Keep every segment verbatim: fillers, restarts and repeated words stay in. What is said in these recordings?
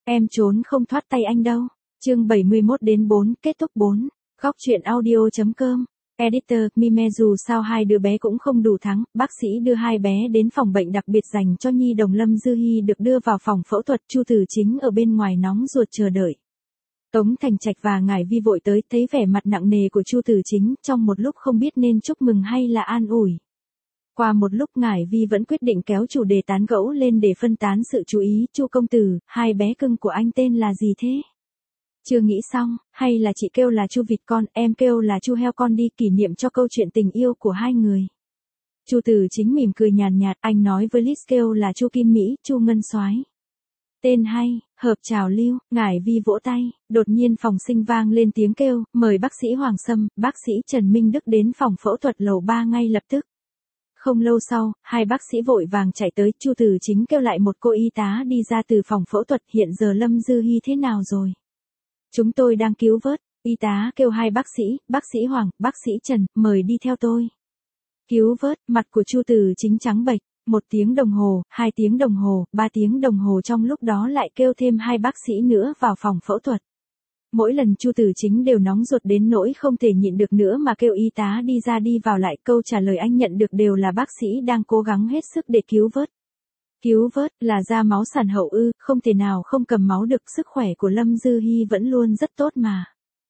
Em trốn không thoát tay anh đâu. Chương bảy mươi mốt đến bốn, kết thúc bốn. Góc truyện audio.com. Editor, Mime dù sao hai đứa bé cũng không đủ thắng, bác sĩ đưa hai bé đến phòng bệnh đặc biệt dành cho nhi đồng. Lâm Dư Hi được đưa vào phòng phẫu thuật, Chu Tử Chính ở bên ngoài nóng ruột chờ đợi. Tống Thành Trạch và Ngải Vi vội tới, thấy vẻ mặt nặng nề của Chu Tử Chính, trong một lúc không biết nên chúc mừng hay là an ủi. Qua một lúc Ngải Vi vẫn quyết định kéo chủ đề tán gẫu lên để phân tán sự chú ý. Chu công tử, hai bé cưng của anh tên là gì thế? Chưa nghĩ xong, hay là chị kêu là Chu vịt con, em kêu là Chu heo con đi, kỷ niệm cho câu chuyện tình yêu của hai người. Chu Tử Chính mỉm cười nhàn nhạt, anh nói với Liz kêu là Chu Kim Mỹ, Chu Ngân Soái. Tên hay, hợp trào lưu. Ngải Vi vỗ tay, đột nhiên phòng sinh vang lên tiếng kêu, mời bác sĩ Hoàng Sâm, bác sĩ Trần Minh Đức đến phòng phẫu thuật lầu ba ngay lập tức. Không lâu sau, hai bác sĩ vội vàng chạy tới, Chu Tử Chính kêu lại một cô y tá đi ra từ phòng phẫu thuật, hiện giờ Lâm Dư Hi thế nào rồi? Chúng tôi đang cứu vớt. Y tá kêu hai bác sĩ, bác sĩ Hoàng, bác sĩ Trần, mời đi theo tôi. Cứu vớt, mặt của Chu Tử Chính trắng bệch. Một tiếng đồng hồ, hai tiếng đồng hồ, ba tiếng đồng hồ, trong lúc đó lại kêu thêm hai bác sĩ nữa vào phòng phẫu thuật. Mỗi lần Chu Tử Chính đều nóng ruột đến nỗi không thể nhịn được nữa mà kêu y tá đi ra đi vào lại, câu trả lời anh nhận được đều là bác sĩ đang cố gắng hết sức để cứu vớt. Cứu vớt, là ra máu sản hậu ư, không thể nào không cầm máu được, sức khỏe của Lâm Dư Hi vẫn luôn rất tốt mà.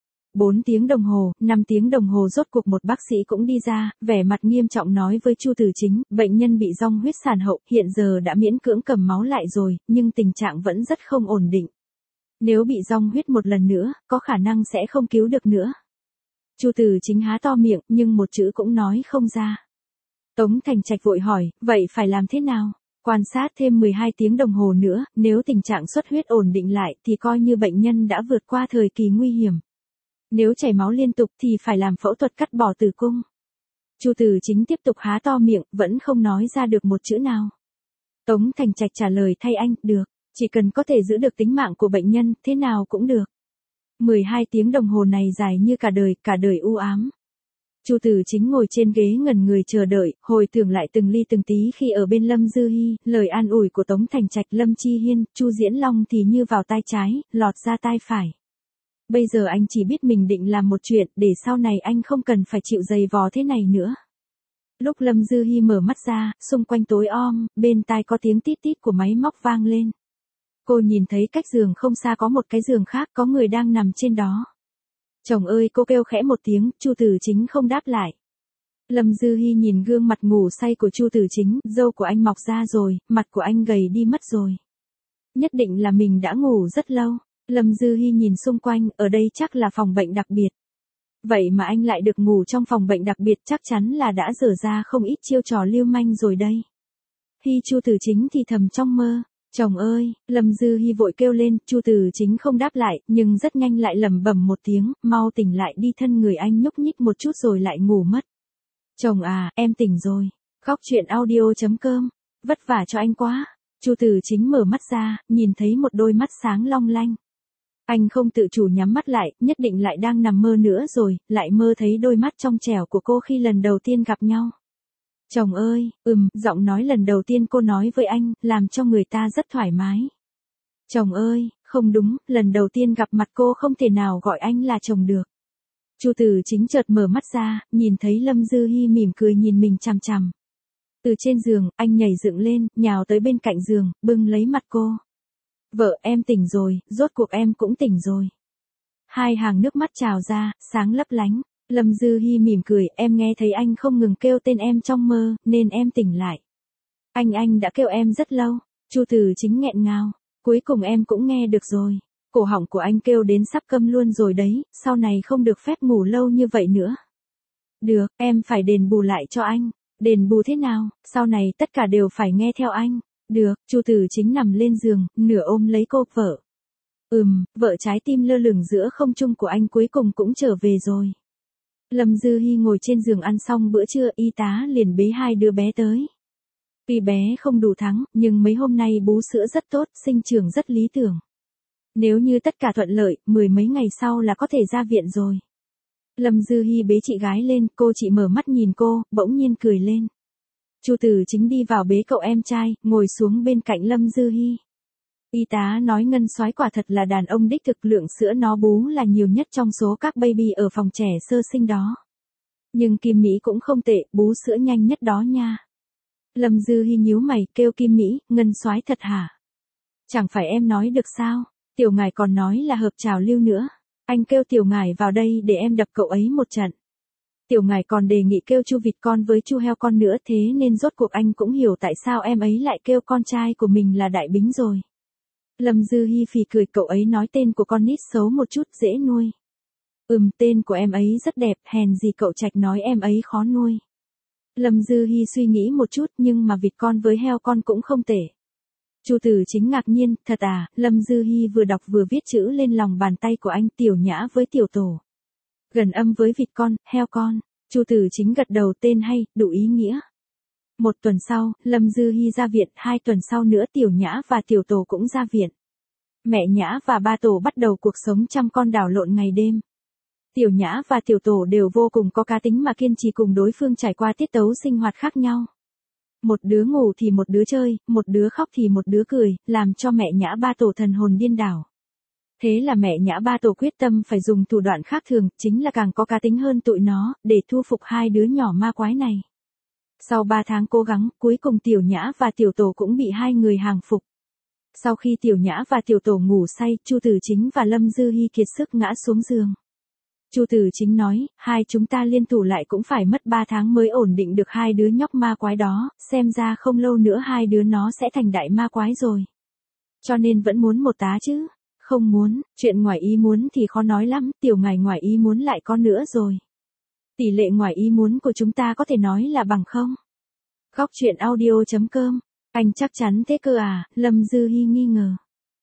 Bốn tiếng đồng hồ, năm tiếng đồng hồ rốt cuộc một bác sĩ cũng đi ra, vẻ mặt nghiêm trọng nói với Chu Tử Chính, bệnh nhân bị rong huyết sản hậu, hiện giờ đã miễn cưỡng cầm máu lại rồi, nhưng tình trạng vẫn rất không ổn định. Nếu bị rong huyết một lần nữa, có khả năng sẽ không cứu được nữa. Chu Tử Chính há to miệng, nhưng một chữ cũng nói không ra. Tống Thành Trạch vội hỏi, vậy phải làm thế nào? Quan sát thêm mười hai tiếng đồng hồ nữa, nếu tình trạng xuất huyết ổn định lại thì coi như bệnh nhân đã vượt qua thời kỳ nguy hiểm. Nếu chảy máu liên tục thì phải làm phẫu thuật cắt bỏ tử cung. Chu Tử Chính tiếp tục há to miệng, vẫn không nói ra được một chữ nào. Tống Thành Trạch trả lời thay anh, được, chỉ cần có thể giữ được tính mạng của bệnh nhân, thế nào cũng được. mười hai tiếng đồng hồ này dài như cả đời, cả đời u ám. Chu Tử Chính ngồi trên ghế ngẩn người chờ đợi, hồi tưởng lại từng ly từng tí khi ở bên Lâm Dư Hi, lời an ủi của Tống Thành Trạch, Lâm Chi Hiên, Chu Diễn Long thì như vào tai trái, lọt ra tai phải. Bây giờ anh chỉ biết mình định làm một chuyện, để sau này anh không cần phải chịu giày vò thế này nữa. Lúc Lâm Dư Hi mở mắt ra, xung quanh tối om, bên tai có tiếng tít tít của máy móc vang lên. Cô nhìn thấy cách giường không xa có một cái giường khác, có người đang nằm trên đó. Chồng ơi, cô kêu khẽ một tiếng, Chu Tử Chính không đáp lại. Lâm Dư Hi nhìn gương mặt ngủ say của Chu Tử Chính, râu của anh mọc ra rồi, mặt của anh gầy đi mất rồi. Nhất định là mình đã ngủ rất lâu. Lâm Dư Hi nhìn xung quanh, ở đây chắc là phòng bệnh đặc biệt. Vậy mà anh lại được ngủ trong phòng bệnh đặc biệt, chắc chắn là đã dở ra không ít chiêu trò lưu manh rồi đây. Hi, Chu Tử Chính thì thầm trong mơ. Chồng ơi, Lâm Dư Hi vội kêu lên, Chu Tử Chính không đáp lại, nhưng rất nhanh lại lẩm bẩm một tiếng, mau tỉnh lại đi, thân người anh nhúc nhích một chút rồi lại ngủ mất. Chồng à, em tỉnh rồi. Góc truyện audio.com. Vất vả cho anh quá. Chu Tử Chính mở mắt ra, nhìn thấy một đôi mắt sáng long lanh. Anh không tự chủ nhắm mắt lại, nhất định lại đang nằm mơ nữa rồi, lại mơ thấy đôi mắt trong trẻo của cô khi lần đầu tiên gặp nhau. Chồng ơi, ừm, giọng nói lần đầu tiên cô nói với anh, làm cho người ta rất thoải mái. Chồng ơi, không đúng, lần đầu tiên gặp mặt cô không thể nào gọi anh là chồng được. Chu Tử Chính chợt mở mắt ra, nhìn thấy Lâm Dư Hi mỉm cười nhìn mình chằm chằm. Từ trên giường, anh nhảy dựng lên, nhào tới bên cạnh giường, bưng lấy mặt cô. Vợ, em tỉnh rồi, rốt cuộc em cũng tỉnh rồi. Hai hàng nước mắt trào ra, sáng lấp lánh. Lâm Dư Hi mỉm cười, em nghe thấy anh không ngừng kêu tên em trong mơ, nên em tỉnh lại. Anh anh đã kêu em rất lâu. Chu Tử Chính nghẹn ngào. Cuối cùng em cũng nghe được rồi. Cổ họng của anh kêu đến sắp câm luôn rồi đấy, sau này không được phép ngủ lâu như vậy nữa. Được, em phải đền bù lại cho anh. Đền bù thế nào, sau này tất cả đều phải nghe theo anh. Được, Chu Tử Chính nằm lên giường, nửa ôm lấy cô, vợ. Ừm, vợ, trái tim lơ lửng giữa không trung của anh cuối cùng cũng trở về rồi. Lâm Dư Hi ngồi trên giường ăn xong bữa trưa, y tá liền bế hai đứa bé tới. Tuy bé không đủ thắng, nhưng mấy hôm nay bú sữa rất tốt, sinh trưởng rất lý tưởng. Nếu như tất cả thuận lợi, mười mấy ngày sau là có thể ra viện rồi. Lâm Dư Hi bế chị gái lên, cô chị mở mắt nhìn cô, bỗng nhiên cười lên. Chu Tử Chính đi vào bế cậu em trai, ngồi xuống bên cạnh Lâm Dư Hi. Y tá nói Ngân Soái quả thật là đàn ông đích thực, lượng sữa nó bú là nhiều nhất trong số các baby ở phòng trẻ sơ sinh đó. Nhưng Kim Mỹ cũng không tệ, bú sữa nhanh nhất đó nha. Lâm Dư Hi nhíu mày, kêu Kim Mỹ, Ngân Soái thật hả? Chẳng phải em nói được sao? Tiểu ngải còn nói là hợp trào lưu nữa. Anh kêu tiểu ngải vào đây để em đập cậu ấy một trận. Tiểu ngải còn đề nghị kêu Chu vịt con với Chu heo con nữa, thế nên rốt cuộc anh cũng hiểu tại sao em ấy lại kêu con trai của mình là Đại Bính rồi. Lâm Dư Hi phì cười, cậu ấy nói tên của con nít xấu một chút, dễ nuôi. Ừm, tên của em ấy rất đẹp, hèn gì cậu Trạch nói em ấy khó nuôi. Lâm Dư Hi suy nghĩ một chút, nhưng mà vịt con với heo con cũng không tệ. Chu Tử Chính ngạc nhiên, thật à? Lâm Dư Hi vừa đọc vừa viết chữ lên lòng bàn tay của anh, Tiểu Nhã với Tiểu Tổ. Gần âm với vịt con, heo con. Chu Tử Chính gật đầu, tên hay, đủ ý nghĩa. Một tuần sau, Lâm Dư Hi ra viện, hai tuần sau nữa Tiểu Nhã và Tiểu Tổ cũng ra viện. Mẹ Nhã và ba Tổ bắt đầu cuộc sống chăm con đảo lộn ngày đêm. Tiểu Nhã và Tiểu Tổ đều vô cùng có cá tính mà kiên trì cùng đối phương trải qua tiết tấu sinh hoạt khác nhau. Một đứa ngủ thì một đứa chơi, một đứa khóc thì một đứa cười, làm cho mẹ Nhã ba Tổ thần hồn điên đảo. Thế là mẹ Nhã ba Tổ quyết tâm phải dùng thủ đoạn khác thường, chính là càng có cá tính hơn tụi nó, để thu phục hai đứa nhỏ ma quái này. Sau ba tháng cố gắng, cuối cùng Tiểu Nhã và Tiểu Tổ cũng bị hai người hàng phục. Sau khi Tiểu Nhã và Tiểu Tổ ngủ say, Chu Tử Chính và Lâm Dư Hi kiệt sức ngã xuống giường. Chu Tử Chính nói, hai chúng ta liên thủ lại cũng phải mất ba tháng mới ổn định được hai đứa nhóc ma quái đó, xem ra không lâu nữa hai đứa nó sẽ thành đại ma quái rồi. Cho nên vẫn muốn một tá chứ? Không muốn, chuyện ngoài ý muốn thì khó nói lắm, Tiểu ngải ngoài ý muốn lại có nữa rồi. Tỷ lệ ngoài ý muốn của chúng ta có thể nói là bằng không? Góc truyện audio chấm com. Anh chắc chắn thế cơ à? Lâm Dư Hi nghi ngờ.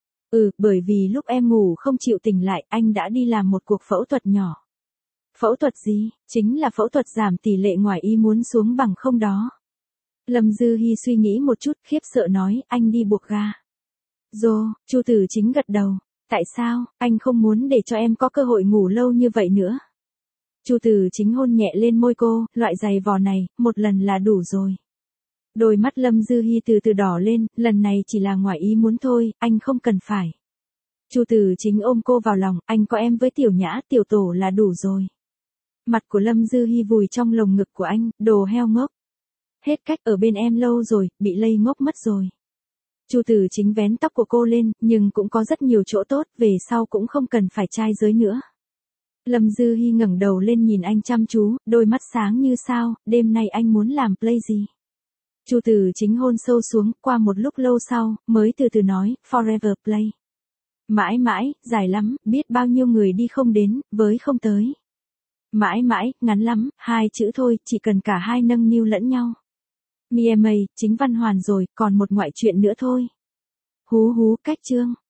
Ừ, bởi vì lúc em ngủ không chịu tỉnh lại, anh đã đi làm một cuộc phẫu thuật nhỏ. Phẫu thuật gì? Chính là phẫu thuật giảm tỷ lệ ngoài ý muốn xuống bằng không đó. Lâm Dư Hi suy nghĩ một chút, khiếp sợ nói, anh đi buộc ga. Dô, Chu Tử Chính gật đầu. Tại sao? Anh không muốn để cho em có cơ hội ngủ lâu như vậy nữa. Chu Tử Chính hôn nhẹ lên môi cô, loại giày vò này, một lần là đủ rồi. Đôi mắt Lâm Dư Hi từ từ đỏ lên, lần này chỉ là ngoài ý muốn thôi, anh không cần phải. Chu Tử Chính ôm cô vào lòng, anh có em với Tiểu Nhã, Tiểu Tổ là đủ rồi. Mặt của Lâm Dư Hi vùi trong lồng ngực của anh, đồ heo ngốc. Hết cách ở bên em lâu rồi, bị lây ngốc mất rồi. Chu Tử Chính vén tóc của cô lên, nhưng cũng có rất nhiều chỗ tốt, về sau cũng không cần phải trai giới nữa. Lâm Dư Hi ngẩng đầu lên nhìn anh chăm chú, đôi mắt sáng như sao, đêm nay anh muốn làm play gì? Chu Tử Chính hôn sâu xuống, qua một lúc lâu sau, mới từ từ nói, forever play. Mãi mãi, dài lắm, biết bao nhiêu người đi không đến, với không tới. Mãi mãi, ngắn lắm, hai chữ thôi, chỉ cần cả hai nâng niu lẫn nhau. Mi em ây, chính văn hoàn rồi, còn một ngoại truyện nữa thôi. Hú hú, cách chương.